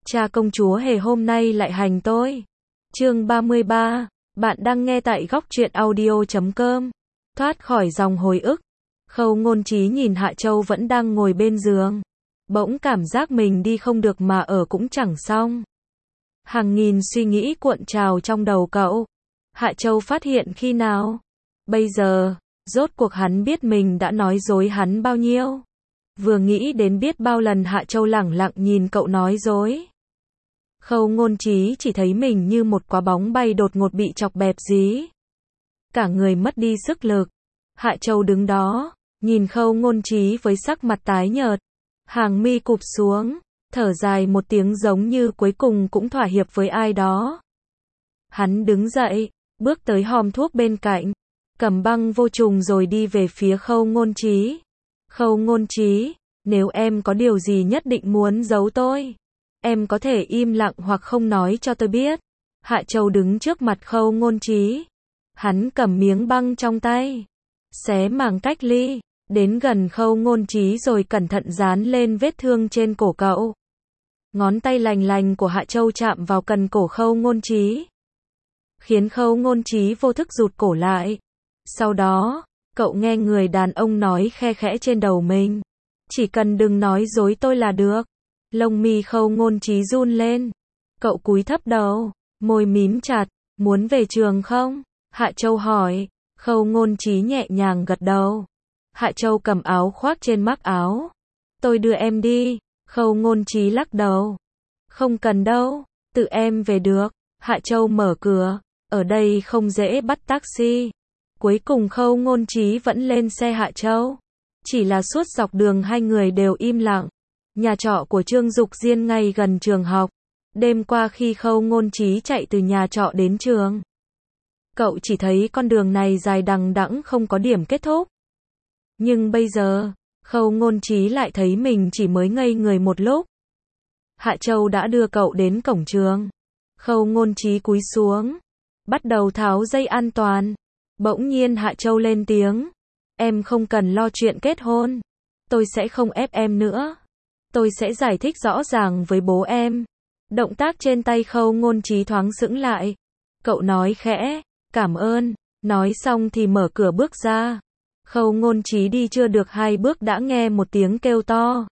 Cha công chúa hề hôm nay lại hành tôi. Chương 33, bạn đang nghe tại góc truyện audio.com. Thoát khỏi dòng hồi ức, Khâu Ngôn Trí nhìn Hạ Châu vẫn đang ngồi bên giường. Bỗng cảm giác mình đi không được mà ở cũng chẳng xong. Hàng nghìn suy nghĩ cuộn trào trong đầu cậu. Hạ Châu phát hiện khi nào? Bây giờ, rốt cuộc hắn biết mình đã nói dối hắn bao nhiêu. Vừa nghĩ đến biết bao lần Hạ Châu lẳng lặng nhìn cậu nói dối. Khâu Ngôn Trí chỉ thấy mình như một quả bóng bay đột ngột bị chọc bẹp dí. Cả người mất đi sức lực. Hạ Châu đứng đó, nhìn Khâu Ngôn Trí với sắc mặt tái nhợt, hàng mi cụp xuống, thở dài một tiếng giống như cuối cùng cũng thỏa hiệp với ai đó. Hắn đứng dậy, bước tới hòm thuốc bên cạnh, cầm băng vô trùng rồi đi về phía Khâu Ngôn Trí. Khâu Ngôn Trí, nếu em có điều gì nhất định muốn giấu tôi, em có thể im lặng hoặc không nói cho tôi biết. Hạ Châu đứng trước mặt Khâu Ngôn Trí. Hắn cầm miếng băng trong tay, xé màng cách ly, đến gần Khâu Ngôn Trí rồi cẩn thận dán lên vết thương trên cổ cậu. Ngón tay lành lành của Hạ Châu chạm vào cần cổ Khâu Ngôn Trí, khiến Khâu Ngôn Trí vô thức rụt cổ lại. Sau đó, cậu nghe người đàn ông nói khe khẽ trên đầu mình. Chỉ cần đừng nói dối tôi là được. Lông mi Khâu Ngôn Trí run lên. Cậu cúi thấp đầu, môi mím chặt. Muốn về trường không? Hạ Châu hỏi. Khâu Ngôn Trí nhẹ nhàng gật đầu. Hạ Châu cầm áo khoác trên mác áo. Tôi đưa em đi. Khâu Ngôn Trí lắc đầu. Không cần đâu, tự em về được. Hạ Châu mở cửa. Ở đây không dễ bắt taxi. Cuối cùng Khâu Ngôn Trí vẫn lên xe Hạ Châu. Chỉ là suốt dọc đường hai người đều im lặng. Nhà trọ của Trương Dục Diên ngay gần trường học. Đêm qua khi Khâu Ngôn Trí chạy từ nhà trọ đến trường, cậu chỉ thấy con đường này dài đằng đẵng không có điểm kết thúc. Nhưng bây giờ, Khâu Ngôn Trí lại thấy mình chỉ mới ngây người một lúc. Hạ Châu đã đưa cậu đến cổng trường. Khâu Ngôn Trí cúi xuống, bắt đầu tháo dây an toàn. Bỗng nhiên Hạ Châu lên tiếng. Em không cần lo chuyện kết hôn. Tôi sẽ không ép em nữa. Tôi sẽ giải thích rõ ràng với bố em. Động tác trên tay Khâu Ngôn Trí thoáng sững lại. Cậu nói khẽ, cảm ơn. Nói xong thì mở cửa bước ra. Khâu Ngôn Trí đi chưa được 2 bước đã nghe một tiếng kêu to.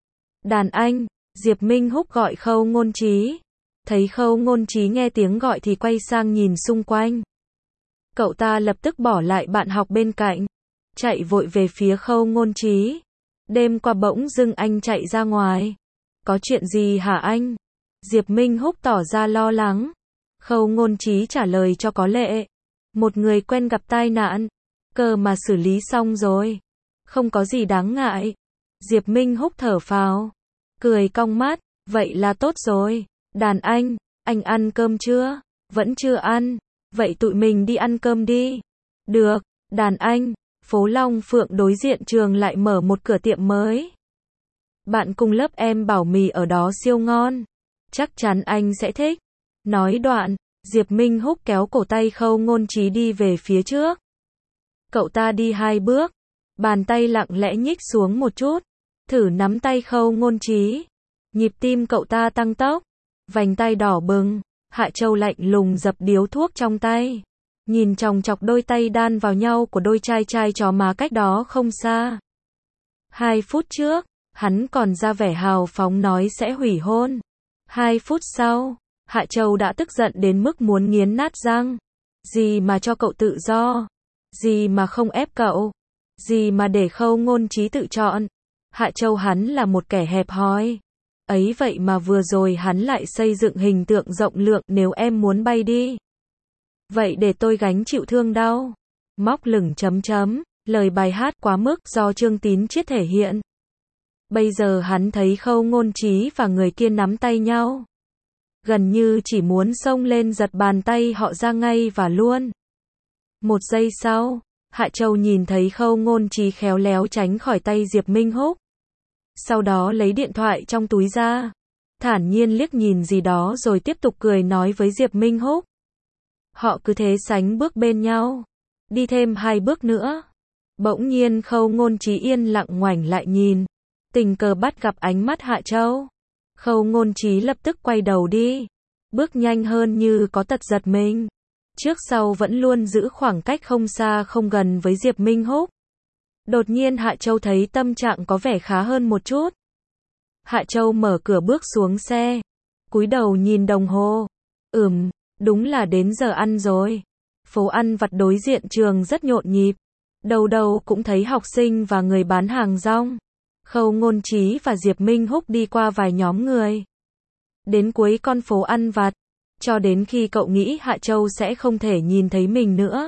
Đàn anh, Diệp Minh Húc gọi Khâu Ngôn Trí. Thấy Khâu Ngôn Trí nghe tiếng gọi thì quay sang nhìn xung quanh. Cậu ta lập tức bỏ lại bạn học bên cạnh, chạy vội về phía Khâu Ngôn Trí. Đêm qua bỗng dưng anh chạy ra ngoài. Có chuyện gì hả anh? Diệp Minh Húc tỏ ra lo lắng. Khâu Ngôn Trí trả lời cho có lệ. Một người quen gặp tai nạn. Cơ mà xử lý xong rồi. Không có gì đáng ngại. Diệp Minh Húc thở phào, cười cong mắt. Vậy là tốt rồi. Đàn anh ăn cơm chưa? Vẫn chưa ăn. Vậy tụi mình đi ăn cơm đi. Được, đàn anh. Phố Long Phượng đối diện trường lại mở một cửa tiệm mới. Bạn cùng lớp em bảo mì ở đó siêu ngon. Chắc chắn anh sẽ thích. Nói đoạn, Diệp Minh Húc kéo cổ tay Khâu Ngôn Trí đi về phía trước. Cậu ta đi 2 bước. Bàn tay lặng lẽ nhích xuống một chút. Thử nắm tay Khâu Ngôn Trí. Nhịp tim cậu ta tăng tốc. Vành tay đỏ bừng. Hạ Châu lạnh lùng dập điếu thuốc trong tay. Nhìn chòng chọc đôi tay đan vào nhau của đôi trai trai chó má cách đó không xa. 2 phút trước, hắn còn ra vẻ hào phóng nói sẽ hủy hôn. 2 phút sau, Hạ Châu đã tức giận đến mức muốn nghiến nát răng. Gì mà cho cậu tự do? Gì mà không ép cậu? Gì mà để Khâu Ngôn Trí tự chọn? Hạ Châu hắn là một kẻ hẹp hòi. Ấy vậy mà vừa rồi hắn lại xây dựng hình tượng rộng lượng. Nếu em muốn bay đi, vậy để tôi gánh chịu thương đau. Móc lửng lời bài hát quá mức do Trương Tín Chiết thể hiện. Bây giờ hắn thấy Khâu Ngôn Trí và người kia nắm tay nhau. Gần như chỉ muốn xông lên giật bàn tay họ ra ngay và luôn. Một giây sau, Hạ Châu nhìn thấy Khâu Ngôn Trí khéo léo tránh khỏi tay Diệp Minh Húc. Sau đó lấy điện thoại trong túi ra. Thản nhiên liếc nhìn gì đó rồi tiếp tục cười nói với Diệp Minh Húc. Họ cứ thế sánh bước bên nhau. Đi thêm 2 bước nữa. Bỗng nhiên Khâu Ngôn Trí yên lặng ngoảnh lại nhìn. Tình cờ bắt gặp ánh mắt Hạ Châu. Khâu Ngôn Trí lập tức quay đầu đi, bước nhanh hơn như có tật giật mình. Trước sau vẫn luôn giữ khoảng cách không xa không gần với Diệp Minh Húc. Đột nhiên Hạ Châu thấy tâm trạng có vẻ khá hơn một chút. Hạ Châu mở cửa bước xuống xe, cúi đầu nhìn đồng hồ. Đúng là đến giờ ăn rồi. Phố ăn vặt đối diện trường rất nhộn nhịp. Đầu đầu cũng thấy học sinh và người bán hàng rong. Khâu Ngôn Trí và Diệp Minh Húc đi qua vài nhóm người. Đến cuối con phố ăn vặt, cho đến khi cậu nghĩ Hạ Châu sẽ không thể nhìn thấy mình nữa.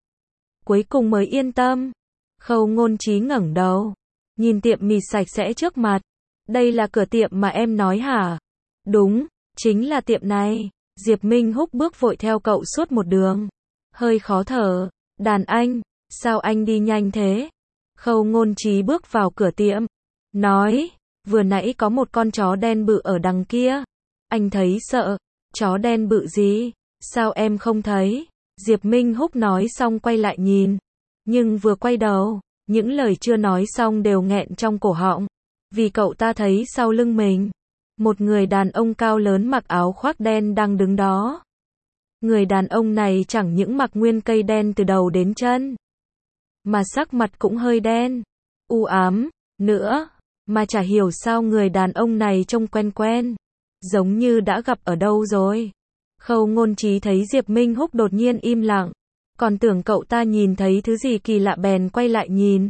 Cuối cùng mới yên tâm. Khâu Ngôn Trí ngẩng đầu, nhìn tiệm mì sạch sẽ trước mặt. Đây là cửa tiệm mà em nói hả? Đúng, chính là tiệm này. Diệp Minh Húc bước vội theo cậu suốt một đường. Hơi khó thở. Đàn anh, sao anh đi nhanh thế? Khâu Ngôn Trí bước vào cửa tiệm, nói, vừa nãy có một con chó đen bự ở đằng kia. Anh thấy sợ. Chó đen bự gì? Sao em không thấy? Diệp Minh Húc nói xong quay lại nhìn. Nhưng vừa quay đầu, những lời chưa nói xong đều nghẹn trong cổ họng. Vì cậu ta thấy sau lưng mình, một người đàn ông cao lớn mặc áo khoác đen đang đứng đó. Người đàn ông này chẳng những mặc nguyên cây đen từ đầu đến chân, mà sắc mặt cũng hơi đen, u ám, nữa. Mà chả hiểu sao người đàn ông này trông quen quen, giống như đã gặp ở đâu rồi. Khâu Ngôn Trí thấy Diệp Minh Húc đột nhiên im lặng, còn tưởng cậu ta nhìn thấy thứ gì kỳ lạ bèn quay lại nhìn.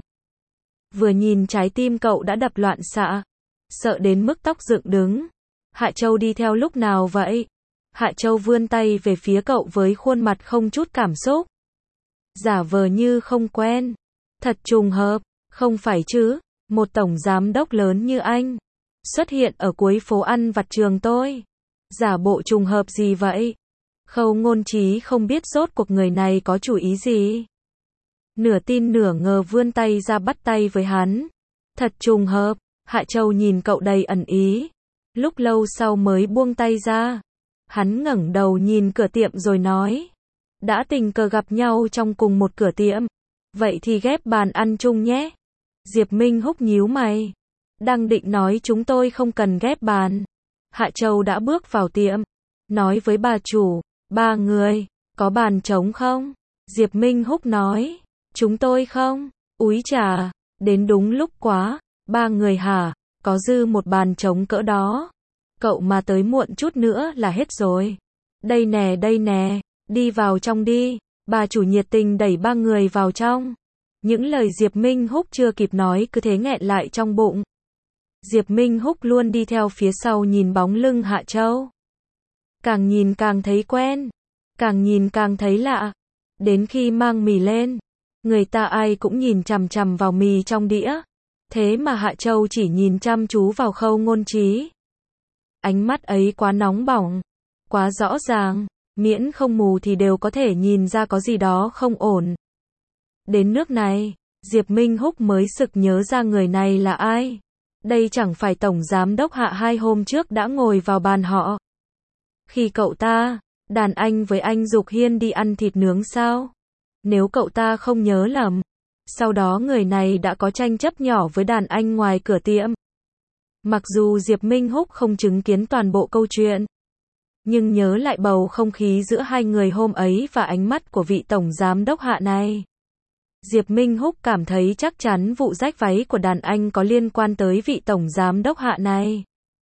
Vừa nhìn trái tim cậu đã đập loạn xạ, sợ đến mức tóc dựng đứng. Hạ Châu đi theo lúc nào vậy? Hạ Châu vươn tay về phía cậu với khuôn mặt không chút cảm xúc, giả vờ như không quen. Thật trùng hợp, không phải chứ, một tổng giám đốc lớn như anh xuất hiện ở cuối phố ăn vặt trường tôi. Giả bộ trùng hợp gì vậy? Khâu Ngôn Trí không biết rốt cuộc người này có chủ ý gì. Nửa tin nửa ngờ vươn tay ra bắt tay với hắn. Thật trùng hợp. Hạ Châu nhìn cậu đầy ẩn ý, lúc lâu sau mới buông tay ra. Hắn ngẩng đầu nhìn cửa tiệm rồi nói, đã tình cờ gặp nhau trong cùng một cửa tiệm, vậy thì ghép bàn ăn chung nhé. Diệp Minh Húc nhíu mày, đang định nói chúng tôi không cần ghép bàn. Hạ Châu đã bước vào tiệm, nói với bà chủ, ba người, có bàn trống không? Diệp Minh Húc nói, chúng tôi không. Úi chà, đến đúng lúc quá. Ba người hả? Có dư một bàn trống cỡ đó. Cậu mà tới muộn chút nữa là hết rồi. Đây nè, đi vào trong đi. Bà chủ nhiệt tình đẩy ba người vào trong. Những lời Diệp Minh Húc chưa kịp nói cứ thế nghẹn lại trong bụng. Diệp Minh Húc luôn đi theo phía sau nhìn bóng lưng Hạ Châu. Càng nhìn càng thấy quen, càng nhìn càng thấy lạ. Đến khi mang mì lên, người ta ai cũng nhìn chằm chằm vào mì trong đĩa. Thế mà Hạ Châu chỉ nhìn chăm chú vào Khâu Ngôn Trí. Ánh mắt ấy quá nóng bỏng, quá rõ ràng, miễn không mù thì đều có thể nhìn ra có gì đó không ổn. Đến nước này, Diệp Minh Húc mới sực nhớ ra người này là ai. Đây chẳng phải tổng giám đốc Hạ 2 hôm trước đã ngồi vào bàn họ. Khi cậu ta, đàn anh với anh Dục Hiên đi ăn thịt nướng sao? Nếu cậu ta không nhớ lầm, sau đó người này đã có tranh chấp nhỏ với đàn anh ngoài cửa tiệm. Mặc dù Diệp Minh Húc không chứng kiến toàn bộ câu chuyện, nhưng nhớ lại bầu không khí giữa hai người hôm ấy và ánh mắt của vị tổng giám đốc Hạ này, Diệp Minh Húc cảm thấy chắc chắn vụ rách váy của đàn anh có liên quan tới vị tổng giám đốc Hạ này.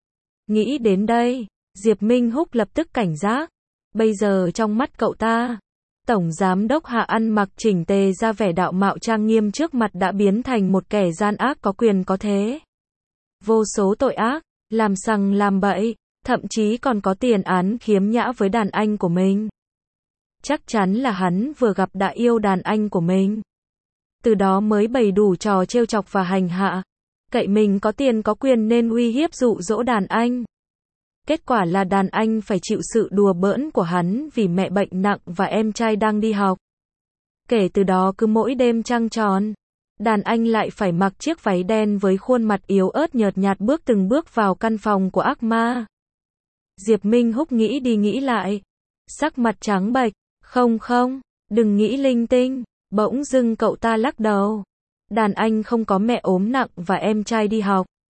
Nghĩ đến đây, Diệp Minh Húc lập tức cảnh giác. Bây giờ trong mắt cậu ta, tổng giám đốc Hạ ăn mặc chỉnh tề ra vẻ đạo mạo trang nghiêm trước mặt đã biến thành một kẻ gian ác có quyền có thế. Vô số tội ác, làm sằng làm bậy, thậm chí còn có tiền án khiếm nhã với đàn anh của mình. Chắc chắn là hắn vừa gặp đã yêu đàn anh của mình. Từ đó mới bày đủ trò trêu chọc và hành hạ. Cậy mình có tiền có quyền nên uy hiếp dụ dỗ đàn anh. Kết quả là đàn anh phải chịu sự đùa bỡn của hắn vì mẹ bệnh nặng và em trai đang đi học. Kể từ đó cứ mỗi đêm trăng tròn, đàn anh lại phải mặc chiếc váy đen với khuôn mặt yếu ớt nhợt nhạt từng bước vào căn phòng của ác ma. Diệp Minh Húc nghĩ đi nghĩ lại, sắc mặt trắng bệch, không, đừng nghĩ linh tinh. Bỗng dưng cậu ta lắc đầu. Đàn anh không có mẹ ốm nặng và em trai đi học.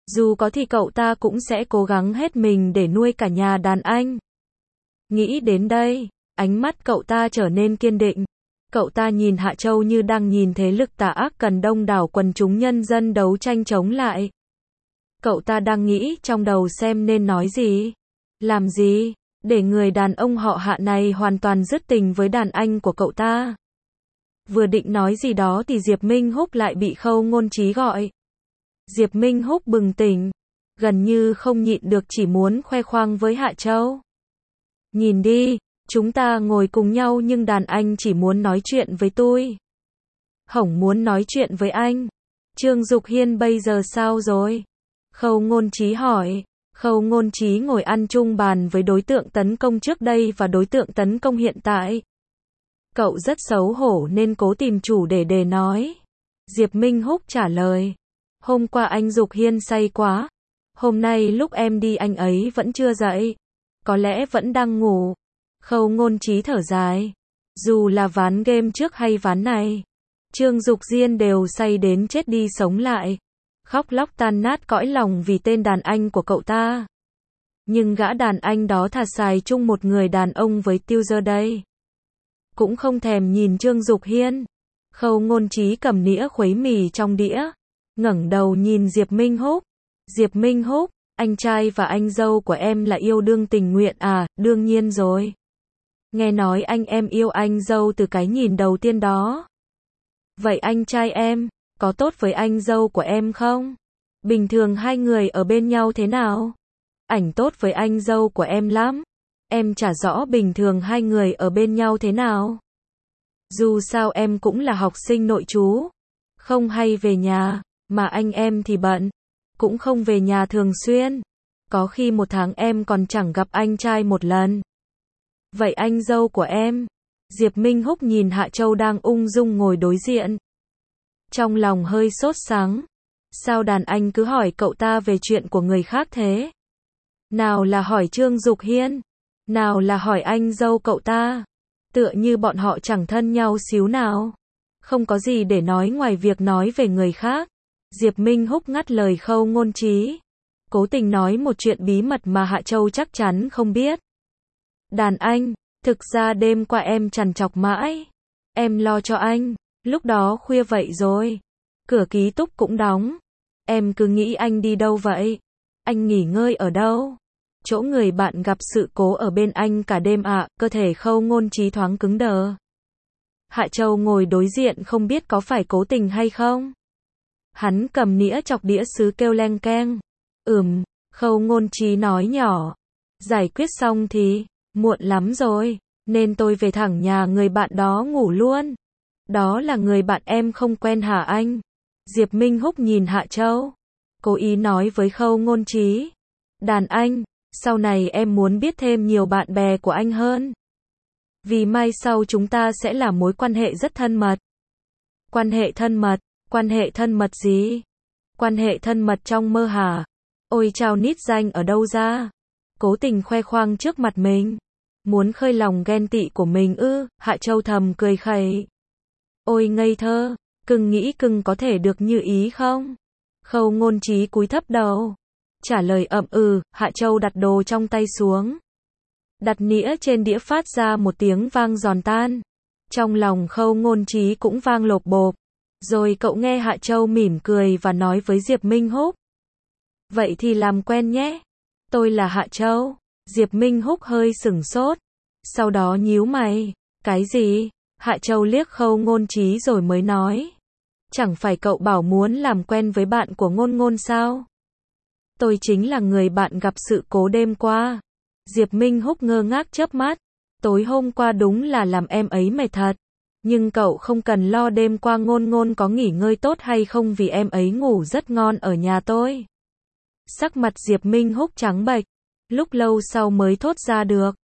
Dù có thì cậu ta cũng sẽ cố gắng hết mình để nuôi cả nhà đàn anh. Nghĩ đến đây, ánh mắt cậu ta trở nên kiên định. Cậu ta nhìn Hạ Châu như đang nhìn thế lực tà ác cần đông đảo quần chúng nhân dân đấu tranh chống lại. Cậu ta đang nghĩ trong đầu xem nên nói gì, làm gì, để người đàn ông họ Hạ này hoàn toàn dứt tình với đàn anh của cậu ta. Vừa định nói gì đó thì Diệp Minh Húc lại bị Khâu Ngôn Trí gọi. Diệp Minh Húc bừng tỉnh, gần như không nhịn được chỉ muốn khoe khoang với Hạ Châu. Nhìn đi, chúng ta ngồi cùng nhau nhưng đàn anh chỉ muốn nói chuyện với tôi. Hổng muốn nói chuyện với anh. Trương Dục Hiên bây giờ sao rồi? Khâu Ngôn Trí hỏi. Khâu Ngôn Trí ngồi ăn chung bàn với đối tượng tấn công trước đây và đối tượng tấn công hiện tại. Cậu rất xấu hổ nên cố tìm chủ đề để nói. Diệp Minh Húc trả lời. Hôm qua anh Dục Hiên say quá. Hôm nay lúc em đi anh ấy vẫn chưa dậy. Có lẽ vẫn đang ngủ. Khâu Ngôn Trí thở dài. Dù là ván game trước hay ván này, Trương Dục Diên đều say đến chết đi sống lại. Khóc lóc tan nát cõi lòng vì tên đàn anh của cậu ta. Nhưng gã đàn anh đó thà xài chung một người đàn ông với Tiêu Giờ đây. Cũng không thèm nhìn Trương Dục Hiên. Khâu Ngôn Trí cầm nĩa khuấy mì trong đĩa. Ngẩng đầu nhìn Diệp Minh Húc. Diệp Minh Húc, anh trai và anh dâu của em là yêu đương tình nguyện à? Đương nhiên rồi. Nghe nói anh em yêu anh dâu từ cái nhìn đầu tiên đó. Vậy anh trai em, có tốt với anh dâu của em không? Bình thường hai người ở bên nhau thế nào? Ảnh tốt với anh dâu của em lắm. Em chả rõ bình thường hai người ở bên nhau thế nào. Dù sao em cũng là học sinh nội trú. Không hay về nhà, mà anh em thì bận. Cũng không về nhà thường xuyên. Có khi một tháng em còn chẳng gặp anh trai một lần. Vậy anh dâu của em? Diệp Minh Húc nhìn Hạ Châu đang ung dung ngồi đối diện. Trong lòng hơi sốt sắng. Sao đàn anh cứ hỏi cậu ta về chuyện của người khác thế? Nào là hỏi Trương Dục Hiên, nào là hỏi anh dâu cậu ta. Tựa như bọn họ chẳng thân nhau xíu nào. Không có gì để nói ngoài việc nói về người khác. Diệp Minh Húc ngắt lời Khâu Ngôn Trí. Cố tình nói một chuyện bí mật mà Hạ Châu chắc chắn không biết. Đàn anh, thực ra đêm qua em trằn trọc mãi. Em lo cho anh, lúc đó khuya vậy rồi. Cửa ký túc cũng đóng. Em cứ nghĩ anh đi đâu vậy? Anh nghỉ ngơi ở đâu? Chỗ người bạn gặp sự cố ở bên anh cả đêm ạ. Cơ thể Khâu Ngôn Trí thoáng cứng đờ. Hạ Châu ngồi đối diện không biết có phải cố tình hay không. Hắn cầm nĩa chọc đĩa sứ kêu leng keng. Khâu Ngôn Trí nói nhỏ. Giải quyết xong thì muộn lắm rồi, nên tôi về thẳng nhà người bạn đó ngủ luôn. Đó là người bạn em không quen hả anh? Diệp Minh Húc nhìn Hạ Châu. Cố ý nói với Khâu Ngôn Trí. Đàn anh, sau này em muốn biết thêm nhiều bạn bè của anh hơn. Vì mai sau chúng ta sẽ là mối quan hệ rất thân mật. Quan hệ thân mật? Quan hệ thân mật gì? Quan hệ thân mật trong mơ hả? Ôi chao nít danh ở đâu ra? Cố tình khoe khoang trước mặt mình. Muốn khơi lòng ghen tị của mình ư? Hạ Châu thầm cười khẩy. Ôi ngây thơ, cưng nghĩ cưng có thể được như ý không? Khâu Ngôn Trí cúi thấp đầu. Trả lời Hạ Châu đặt đồ trong tay xuống. Đặt nĩa trên đĩa phát ra một tiếng vang giòn tan. Trong lòng Khâu Ngôn Trí cũng vang lộp bộp. Rồi cậu nghe Hạ Châu mỉm cười và nói với Diệp Minh Húc. Vậy thì làm quen nhé. Tôi là Hạ Châu. Diệp Minh Húc hơi sửng sốt. Sau đó nhíu mày. Cái gì? Hạ Châu liếc Khâu Ngôn Trí rồi mới nói. Chẳng phải cậu bảo muốn làm quen với bạn của Ngôn Ngôn sao? Tôi chính là người bạn gặp sự cố đêm qua. Diệp Minh Húc ngơ ngác chớp mắt. Tối hôm qua đúng là làm em ấy mệt thật. Nhưng cậu không cần lo đêm qua Ngôn Ngôn có nghỉ ngơi tốt hay không vì em ấy ngủ rất ngon ở nhà tôi. Sắc mặt Diệp Minh Húc trắng bệch. Lúc lâu sau mới thốt ra được.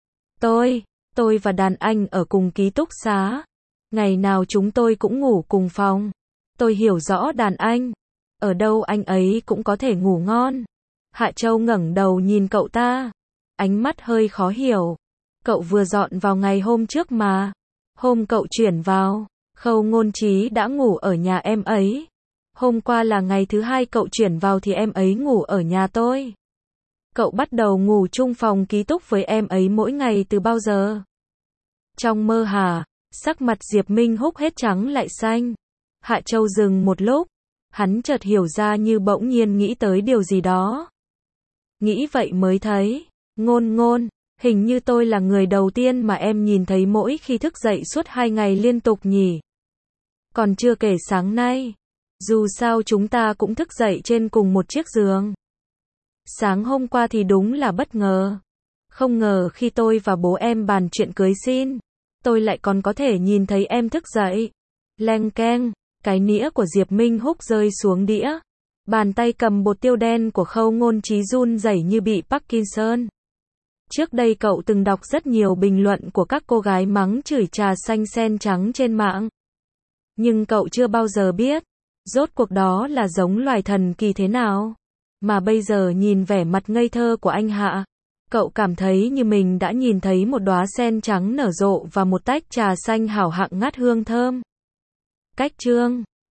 Tôi và đàn anh ở cùng ký túc xá. Ngày nào chúng tôi cũng ngủ cùng phòng. Tôi hiểu rõ đàn anh. Ở đâu anh ấy cũng có thể ngủ ngon. Hạ Châu ngẩng đầu nhìn cậu ta. Ánh mắt hơi khó hiểu. Cậu vừa dọn vào ngày hôm trước mà. Hôm cậu chuyển vào, Khâu Ngôn Trí đã ngủ ở nhà em ấy. Hôm qua là ngày thứ 2 cậu chuyển vào thì em ấy ngủ ở nhà tôi. Cậu bắt đầu ngủ chung phòng ký túc với em ấy mỗi ngày từ bao giờ? Trong mơ hả? Sắc mặt Diệp Minh Húc hết trắng lại xanh. Hạ Châu dừng một lúc, hắn chợt hiểu ra như bỗng nhiên nghĩ tới điều gì đó. Nghĩ vậy mới thấy, Ngôn, hình như tôi là người đầu tiên mà em nhìn thấy mỗi khi thức dậy suốt 2 ngày liên tục nhỉ. Còn chưa kể sáng nay, dù sao chúng ta cũng thức dậy trên cùng một chiếc giường. Sáng hôm qua thì đúng là bất ngờ. Không ngờ khi tôi và bố em bàn chuyện cưới xin, tôi lại còn có thể nhìn thấy em thức dậy. Leng keng, cái nĩa của Diệp Minh Húc rơi xuống đĩa. Bàn tay cầm bột tiêu đen của Khâu Ngôn Trí run rẩy như bị Parkinson. Trước đây cậu từng đọc rất nhiều bình luận của các cô gái mắng chửi trà xanh sen trắng trên mạng. Nhưng cậu chưa bao giờ biết, rốt cuộc đó là giống loài thần kỳ thế nào. Mà bây giờ nhìn vẻ mặt ngây thơ của anh Hạ, cậu cảm thấy như mình đã nhìn thấy một đóa sen trắng nở rộ và một tách trà xanh hảo hạng ngát hương thơm. Cách chương